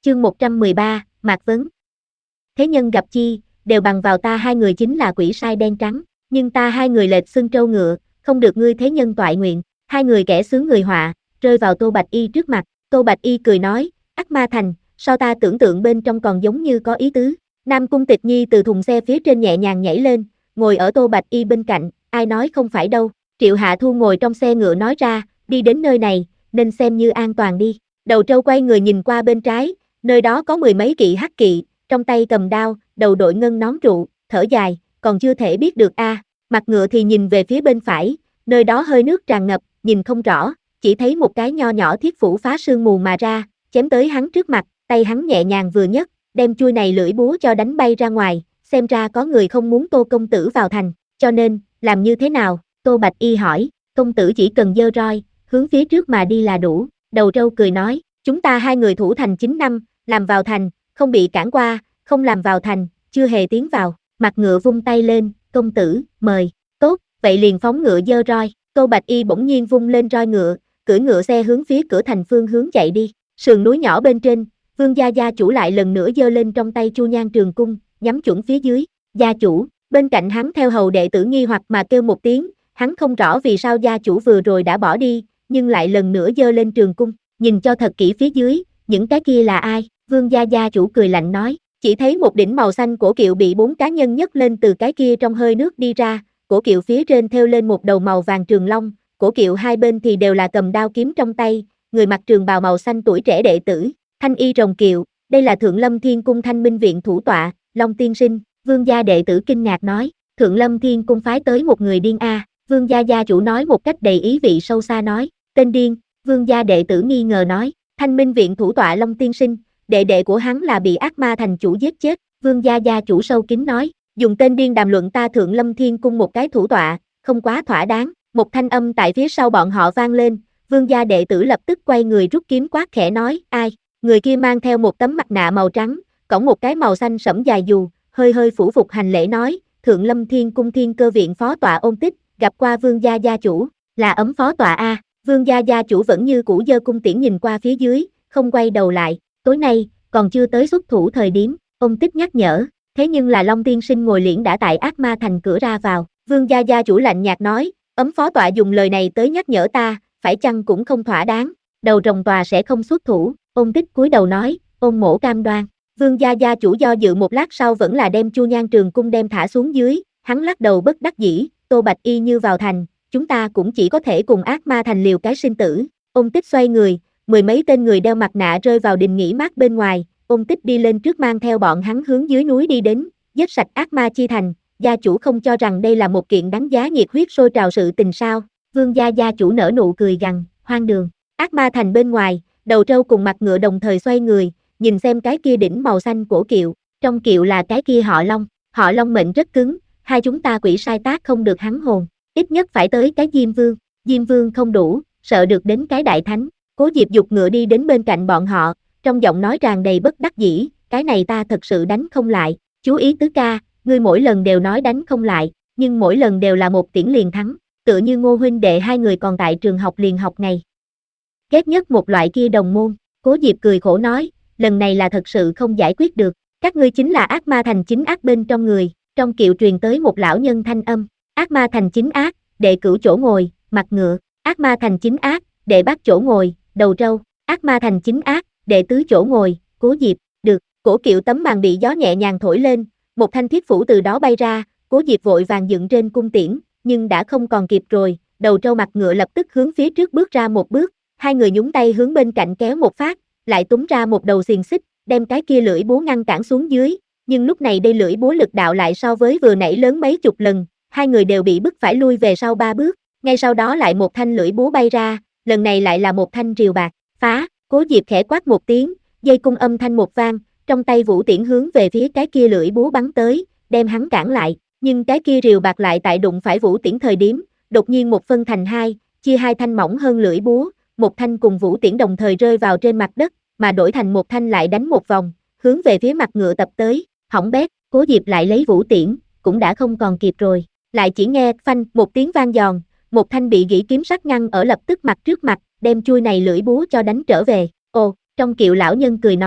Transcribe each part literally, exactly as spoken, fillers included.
Chương một trăm mười ba, Mạc Vấn. Thế nhân gặp chi, đều bằng vào ta hai người chính là quỷ sai đen trắng, nhưng ta hai người lệch xưng trâu ngựa, không được ngươi thế nhân toại nguyện. Hai người kẻ sướng người họa, rơi vào Tô Bạch Y trước mặt. Tô Bạch Y cười nói, Ác Ma Thành, sao ta tưởng tượng bên trong còn giống như có ý tứ. Nam Cung Tịch Nhi từ thùng xe phía trên nhẹ nhàng nhảy lên, ngồi ở Tô Bạch Y bên cạnh, ai nói không phải đâu. Triệu Hạ Thu ngồi trong xe ngựa nói ra, đi đến nơi này, nên xem như an toàn đi. Đầu trâu quay người nhìn qua bên trái, nơi đó có mười mấy kỵ hắc kỵ, trong tay cầm đao, đầu đội ngân nón trụ, thở dài, còn chưa thể biết được a. À. Mặt ngựa thì nhìn về phía bên phải, nơi đó hơi nước tràn ngập, nhìn không rõ, chỉ thấy một cái nho nhỏ thiết phủ phá sương mù mà ra, chém tới hắn trước mặt, tay hắn nhẹ nhàng vừa nhấc, đem chuôi này lưỡi búa cho đánh bay ra ngoài, xem ra có người không muốn Tô công tử vào thành, cho nên, làm như thế nào? Tô Bạch Y hỏi, công tử chỉ cần giơ roi, hướng phía trước mà đi là đủ. Đầu trâu cười nói, chúng ta hai người thủ thành chín năm, làm vào thành, không bị cản qua, không làm vào thành, chưa hề tiến vào. Mặt ngựa vung tay lên, công tử, mời. Tốt, vậy liền phóng ngựa giơ roi. Tô Bạch Y bỗng nhiên vung lên roi ngựa, cưỡi ngựa xe hướng phía cửa thành phương hướng chạy đi. Sườn núi nhỏ bên trên, Vương gia gia chủ lại lần nữa giơ lên trong tay chu nhan trường cung, nhắm chuẩn phía dưới. Gia chủ, bên cạnh hắn theo hầu đệ tử nghi hoặc mà kêu một tiếng, hắn không rõ vì sao gia chủ vừa rồi đã bỏ đi, nhưng lại lần nữa giơ lên trường cung, nhìn cho thật kỹ phía dưới, những cái kia là ai? Vương gia gia chủ cười lạnh nói, chỉ thấy một đỉnh màu xanh cổ kiệu bị bốn cá nhân nhấc lên từ cái kia trong hơi nước đi ra, cổ kiệu phía trên thêu lên một đầu màu vàng trường long, cổ kiệu hai bên thì đều là cầm đao kiếm trong tay, người mặc trường bào màu xanh tuổi trẻ đệ tử, Thanh Y rồng kiệu, đây là Thượng Lâm Thiên Cung Thanh Minh viện thủ tọa, Long tiên sinh. Vương gia đệ tử kinh ngạc nói, Thượng Lâm Thiên Cung phái tới một người điên a. À. Vương gia gia chủ nói một cách đầy ý vị sâu xa nói, tên điên. Vương gia đệ tử nghi ngờ nói, Thanh Minh viện thủ tọa Long tiên sinh, đệ đệ của hắn là bị Ác Ma thành chủ giết chết. Vương gia gia chủ sâu kín nói, dùng tên điên đàm luận ta Thượng Lâm Thiên Cung một cái thủ tọa, không quá thỏa đáng. Một thanh âm tại phía sau bọn họ vang lên, vương gia đệ tử lập tức quay người rút kiếm quát khẽ nói, ai? Người kia mang theo một tấm mặt nạ màu trắng, cõng một cái màu xanh sẫm dài dù, hơi hơi phủ phục hành lễ nói, Thượng Lâm Thiên Cung Thiên Cơ viện phó tọa Ôn Tích, gặp qua vương gia gia chủ, là Ấm phó tọa a. Vương gia gia chủ vẫn như cũ giơ cung tiễn nhìn qua phía dưới, không quay đầu lại, tối nay, còn chưa tới xuất thủ thời điểm, Ôn Tích nhắc nhở, thế nhưng là Long tiên sinh ngồi liễn đã tại Ác Ma thành cửa ra vào. Vương gia gia chủ lạnh nhạt nói, Ấm phó tọa dùng lời này tới nhắc nhở ta, phải chăng cũng không thỏa đáng, đầu rồng tòa sẽ không xuất thủ. Ôn Tích cúi đầu nói, Ôn mỗ cam đoan. Vương gia gia chủ do dự một lát sau vẫn là đem chu nhan trường cung đem thả xuống dưới, hắn lắc đầu bất đắc dĩ, Tô Bạch Y như vào thành, chúng ta cũng chỉ có thể cùng Ác Ma thành liều cái sinh tử. Ôn Tích xoay người, mười mấy tên người đeo mặt nạ rơi vào đình nghỉ mát bên ngoài, Ôn Tích đi lên trước mang theo bọn hắn hướng dưới núi đi đến, giết sạch Ác Ma chi thành, gia chủ không cho rằng đây là một kiện đáng giá nhiệt huyết sôi trào sự tình sao? Vương gia gia chủ nở nụ cười gằn, hoang đường. Ác Ma thành bên ngoài, đầu trâu cùng mặt ngựa đồng thời xoay người, nhìn xem cái kia đỉnh màu xanh cổ kiệu, trong kiệu là cái kia họ Long, họ Long mệnh rất cứng, hai chúng ta quỷ sai tác không được hắn hồn, ít nhất phải tới cái Diêm Vương, Diêm Vương không đủ, sợ được đến cái Đại Thánh. Cố Diệp giục ngựa đi đến bên cạnh bọn họ, trong giọng nói tràn đầy bất đắc dĩ, cái này ta thật sự đánh không lại, chú ý tứ ca, ngươi mỗi lần đều nói đánh không lại, nhưng mỗi lần đều là một tiễn liền thắng, tựa như Ngô huynh đệ hai người còn tại trường học liền học ngày ghét nhất một loại kia đồng môn. Cố Diệp cười khổ nói, lần này là thật sự không giải quyết được, các ngươi chính là Ác Ma thành chính ác bên trong người. Trong kiệu truyền tới một lão nhân thanh âm, Ác Ma thành chính ác, đệ cửu chỗ ngồi, mặt ngựa, Ác Ma thành chính ác, đệ bát chỗ ngồi, đầu trâu, Ác Ma thành chính ác, đệ tứ chỗ ngồi, Cố Diệp. Được. Cổ kiệu tấm màn bị gió nhẹ nhàng thổi lên, một thanh thiết phủ từ đó bay ra, Cố Diệp vội vàng dựng trên cung tiễn, nhưng đã không còn kịp rồi, đầu trâu mặt ngựa lập tức hướng phía trước bước ra một bước, hai người nhúng tay hướng bên cạnh kéo một phát, lại túm ra một đầu xiềng xích, đem cái kia lưỡi búa ngăn cản xuống dưới, nhưng lúc này đây lưỡi búa lực đạo lại so với vừa nãy lớn mấy chục lần, hai người đều bị bức phải lui về sau ba bước, ngay sau đó lại một thanh lưỡi búa bay ra, lần này lại là một thanh rìu bạc, phá. Cố Diệp khẽ quát một tiếng, dây cung âm thanh một vang, trong tay vũ tiễn hướng về phía cái kia lưỡi búa bắn tới, đem hắn cản lại, nhưng cái kia rìu bạc lại tại đụng phải vũ tiễn thời điểm, đột nhiên một phân thành hai, chia hai thanh mỏng hơn lưỡi búa, một thanh cùng vũ tiễn đồng thời rơi vào trên mặt đất, mà đổi thành một thanh lại đánh một vòng, hướng về phía mặt ngựa tập tới, hỏng bét. Cố Diệp lại lấy vũ tiễn, cũng đã không còn kịp rồi, lại chỉ nghe phanh một tiếng vang giòn, một thanh bị gỉ kiếm sắt ngăn ở lập tức mặt trước mặt, đem chuôi này lưỡi búa cho đánh trở về. Ồ, trong kiệu lão nhân cười nói,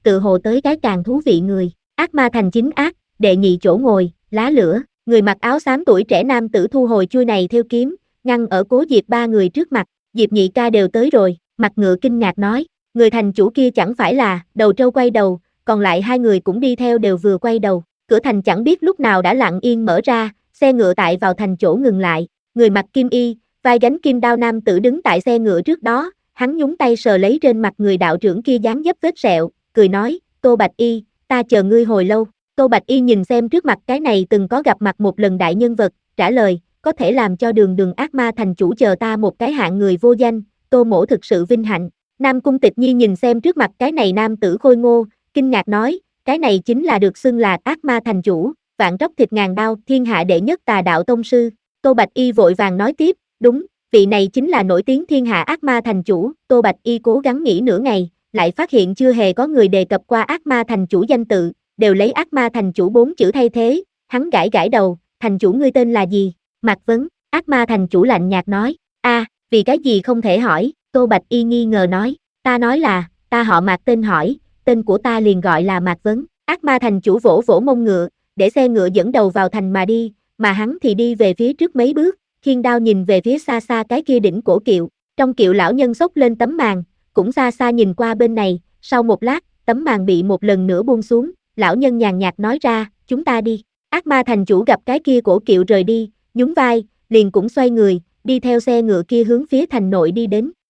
tự hồ tới cái càng thú vị người. Ác ma thành chính ác, đệ nhị chỗ ngồi, lá lửa, người mặc áo xám tuổi trẻ nam tử thu hồi chui này theo kiếm, ngăn ở Cố Diệp ba người trước mặt. Diệp nhị ca đều tới rồi, mặt ngựa kinh ngạc nói, người thành chủ kia chẳng phải là, đầu trâu quay đầu, còn lại hai người cũng đi theo đều vừa quay đầu. Cửa thành chẳng biết lúc nào đã lặng yên mở ra, xe ngựa tại vào thành chỗ ngừng lại, người mặc kim y, vai gánh kim đao nam tử đứng tại xe ngựa trước đó, hắn nhúng tay sờ lấy trên mặt người đạo trưởng kia dáng dấp vết sẹo, cười nói, Tô Bạch Y, ta chờ ngươi hồi lâu. Tô Bạch Y nhìn xem trước mặt cái này từng có gặp mặt một lần đại nhân vật, trả lời, có thể làm cho đường đường ác ma thành chủ chờ ta một cái hạng người vô danh, Tô mỗ thực sự vinh hạnh. Nam Cung Tịch Nhi nhìn xem trước mặt cái này nam tử khôi ngô, kinh ngạc nói, cái này chính là được xưng là ác ma thành chủ, vạn tróc thịt ngàn đao, thiên hạ đệ nhất tà đạo tông sư. Tô Bạch Y vội vàng nói tiếp, đúng, vị này chính là nổi tiếng thiên hạ ác ma thành chủ. Tô Bạch Y cố gắng nghĩ nửa ngày, lại phát hiện chưa hề có người đề cập qua ác ma thành chủ danh tự, đều lấy ác ma thành chủ bốn chữ thay thế. Hắn gãi gãi đầu, thành chủ ngươi tên là gì? Mạc Vấn. Ác ma thành chủ lạnh nhạt nói, a, à, vì cái gì không thể hỏi? Tô Bạch Y nghi ngờ nói, ta nói là, ta họ Mạc tên hỏi, tên của ta liền gọi là Mạc Vấn. Ác ma thành chủ vỗ vỗ mông ngựa, để xe ngựa dẫn đầu vào thành mà đi, mà hắn thì đi về phía trước mấy bước, khiên đao nhìn về phía xa xa cái kia đỉnh cổ kiệu. Trong kiệu lão nhân xốc lên tấm màn, cũng xa xa nhìn qua bên này, sau một lát, tấm màn bị một lần nữa buông xuống, lão nhân nhàn nhạt nói ra, chúng ta đi. Ác ma thành chủ gặp cái kia cổ kiệu rời đi, nhún vai, liền cũng xoay người, đi theo xe ngựa kia hướng phía thành nội đi đến.